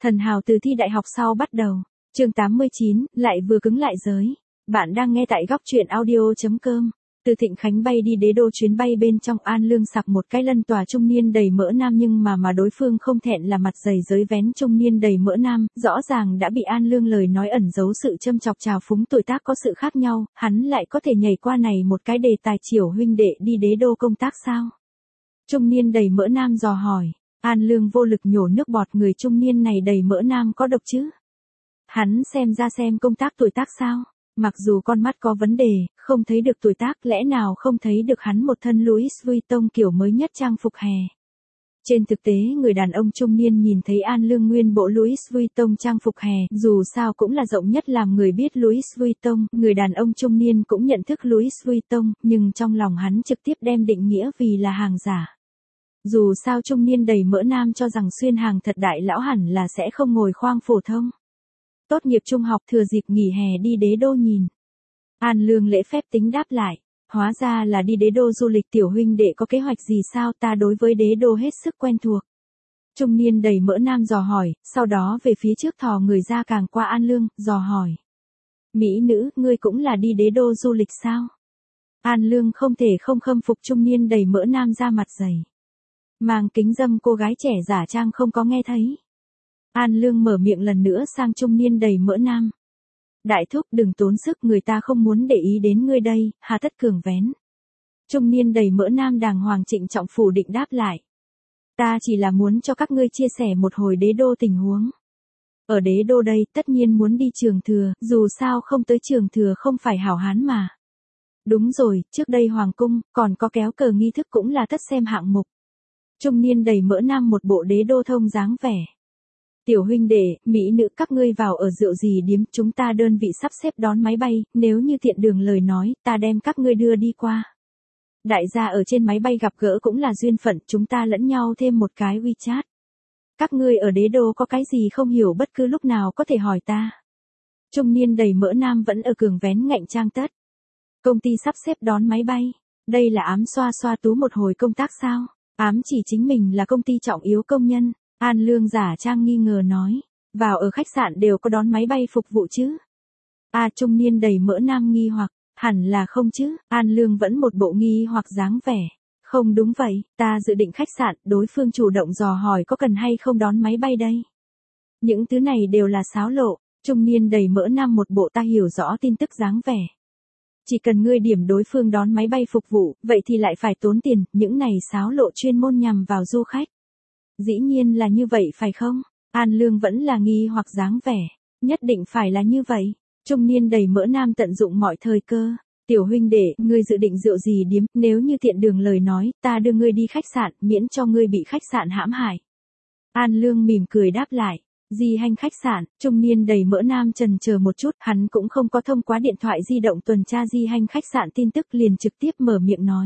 Thần hào từ thi đại học sau bắt đầu. Chương 89, lại vừa cứng lại giới. Bạn đang nghe tại góc truyện audio.com. Từ Thịnh Khánh bay đi Đế Đô, chuyến bay bên trong An Lương sặc một cái lân tòa trung niên đầy mỡ nam, nhưng mà đối phương không thẹn là mặt dày giới vén trung niên đầy mỡ nam, rõ ràng đã bị An Lương lời nói ẩn giấu sự châm chọc trào phúng tuổi tác có sự khác nhau, hắn lại có thể nhảy qua này một cái đề tài chiều huynh đệ đi Đế Đô công tác sao? Trung niên đầy mỡ nam dò hỏi. An Lương vô lực nhổ nước bọt, người trung niên này đầy mỡ nam có độc chứ? Hắn xem công tác tuổi tác sao? Mặc dù con mắt có vấn đề, không thấy được tuổi tác, lẽ nào không thấy được hắn một thân Louis Vuitton kiểu mới nhất trang phục hè. Trên thực tế người đàn ông trung niên nhìn thấy An Lương nguyên bộ Louis Vuitton trang phục hè, dù sao cũng là rộng nhất làm người biết Louis Vuitton, người đàn ông trung niên cũng nhận thức Louis Vuitton, nhưng trong lòng hắn trực tiếp đem định nghĩa vì là hàng giả. Dù sao trung niên đầy mỡ nam cho rằng xuyên hàng thật đại lão hẳn là sẽ không ngồi khoang phổ thông. Tốt nghiệp trung học thừa dịp nghỉ hè đi Đế Đô nhìn. An Lương lễ phép tính đáp lại. Hóa ra là đi Đế Đô du lịch, tiểu huynh đệ có kế hoạch gì sao? Ta đối với Đế Đô hết sức quen thuộc. Trung niên đầy mỡ nam dò hỏi, sau đó về phía trước thò người ra càng qua An Lương, dò hỏi. Mỹ nữ, ngươi cũng là đi Đế Đô du lịch sao? An Lương không thể không khâm phục trung niên đầy mỡ nam ra mặt dày. Mang kính dâm cô gái trẻ giả trang không có nghe thấy. An Lương mở miệng lần nữa sang trung niên đầy mỡ nam. Đại thúc đừng tốn sức, người ta không muốn để ý đến ngươi đây, hà tất cường vén. Trung niên đầy mỡ nam đàng hoàng trịnh trọng phủ định đáp lại. Ta chỉ là muốn cho các ngươi chia sẻ một hồi Đế Đô tình huống. Ở Đế Đô đây tất nhiên muốn đi Trường Thừa, dù sao không tới Trường Thừa không phải hảo hán mà. Đúng rồi, trước đây Hoàng Cung, còn có kéo cờ nghi thức cũng là tất xem hạng mục. Trung niên đầy mỡ nam một bộ Đế Đô thông dáng vẻ. Tiểu huynh đệ, mỹ nữ các ngươi vào ở rượu gì điếm, chúng ta đơn vị sắp xếp đón máy bay, nếu như tiện đường lời nói, ta đem các ngươi đưa đi qua. Đại gia ở trên máy bay gặp gỡ cũng là duyên phận, chúng ta lẫn nhau thêm một cái WeChat. Các ngươi ở Đế Đô có cái gì không hiểu bất cứ lúc nào có thể hỏi ta. Trung niên đầy mỡ nam vẫn ở cường vén ngạnh trang tất. Công ty sắp xếp đón máy bay, đây là ám xoa xoa tú một hồi công tác sao? Ám chỉ chính mình là công ty trọng yếu công nhân. An Lương giả trang nghi ngờ nói, vào ở khách sạn đều có đón máy bay phục vụ chứ? Trung niên đầy mỡ nam nghi hoặc, hẳn là không chứ? An Lương vẫn một bộ nghi hoặc dáng vẻ. Không đúng vậy, ta dự định khách sạn, đối phương chủ động dò hỏi có cần hay không đón máy bay đây. Những thứ này đều là xáo lộ, trung niên đầy mỡ nam một bộ ta hiểu rõ tin tức dáng vẻ. Chỉ cần ngươi điểm đối phương đón máy bay phục vụ, vậy thì lại phải tốn tiền, những này xáo lộ chuyên môn nhằm vào du khách. Dĩ nhiên là như vậy phải không? An Lương vẫn là nghi hoặc dáng vẻ. Nhất định phải là như vậy. Trung niên đầy mỡ nam tận dụng mọi thời cơ. Tiểu huynh đệ, ngươi dự định rượu gì điếm, nếu như tiện đường lời nói, ta đưa ngươi đi khách sạn, miễn cho ngươi bị khách sạn hãm hại. An Lương mỉm cười đáp lại. Di Hành khách sạn, trung niên đầy mỡ nam chần chờ một chút, hắn cũng không có thông qua điện thoại di động tuần tra Di Hành khách sạn tin tức, liền trực tiếp mở miệng nói.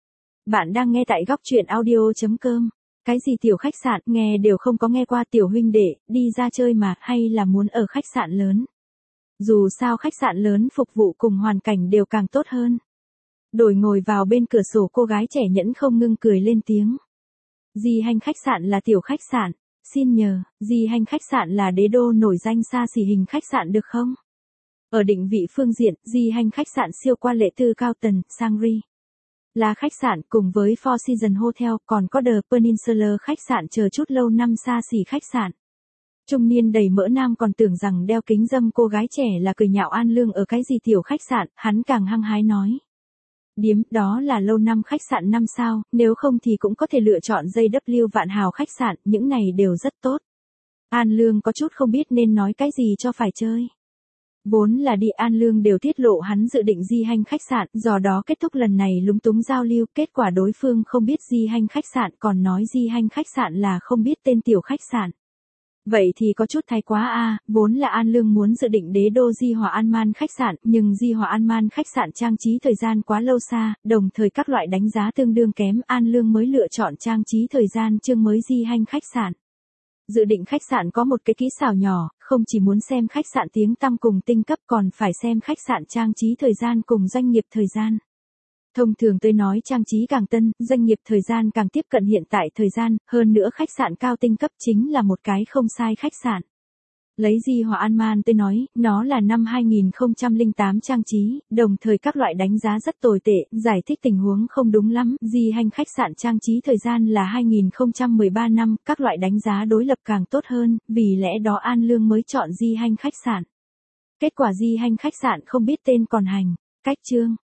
Bạn đang nghe tại góc truyện audio.com. Cái gì tiểu khách sạn, nghe đều không có nghe qua. Tiểu huynh đệ, đi ra chơi mà, hay là muốn ở khách sạn lớn? Dù sao khách sạn lớn phục vụ cùng hoàn cảnh đều càng tốt hơn. Đổi ngồi vào bên cửa sổ cô gái trẻ nhẫn không ngưng cười lên tiếng. Di Hành khách sạn là tiểu khách sạn, xin nhờ, Di Hành khách sạn là Đế Đô nổi danh xa xỉ hình khách sạn được không? Ở định vị phương diện, Di Hành khách sạn siêu qua lệ từ cao tầng, Sangri. Là khách sạn cùng với Four Seasons Hotel, còn có The Peninsula khách sạn chờ chút lâu năm xa xỉ khách sạn. Trung niên đầy mỡ nam còn tưởng rằng đeo kính dâm cô gái trẻ là cười nhạo An Lương ở cái gì tiểu khách sạn, hắn càng hăng hái nói. Điếm, đó là lâu năm khách sạn 5 sao, nếu không thì cũng có thể lựa chọn JW Vạn Hào khách sạn, những này đều rất tốt. An Lương có chút không biết nên nói cái gì cho phải chơi. Vốn là đi An Lương đều tiết lộ hắn dự định Di Hành khách sạn, do đó kết thúc lần này lúng túng giao lưu, kết quả đối phương không biết Di Hành khách sạn, còn nói Di Hành khách sạn là không biết tên tiểu khách sạn. Vậy thì có chút thái quá vốn là An Lương muốn dự định Đế Đô Di Hòa An Man khách sạn, nhưng Di Hòa An Man khách sạn trang trí thời gian quá lâu xa, đồng thời các loại đánh giá tương đương kém, An Lương mới lựa chọn trang trí thời gian chương mới Di Hành khách sạn. Dự định khách sạn có một cái kỹ xảo nhỏ, không chỉ muốn xem khách sạn tiếng tăm cùng tinh cấp còn phải xem khách sạn trang trí thời gian cùng doanh nghiệp thời gian. Thông thường tôi nói trang trí càng tân, doanh nghiệp thời gian càng tiếp cận hiện tại thời gian, hơn nữa khách sạn cao tinh cấp chính là một cái không sai khách sạn. Lấy Di Hòa An Man tôi nói, nó là năm 2008 trang trí, đồng thời các loại đánh giá rất tồi tệ, giải thích tình huống không đúng lắm. Di Hành khách sạn trang trí thời gian là 2013 năm, các loại đánh giá đối lập càng tốt hơn, vì lẽ đó An Lương mới chọn Di Hành khách sạn. Kết quả Di Hành khách sạn không biết tên còn hành. Cách chương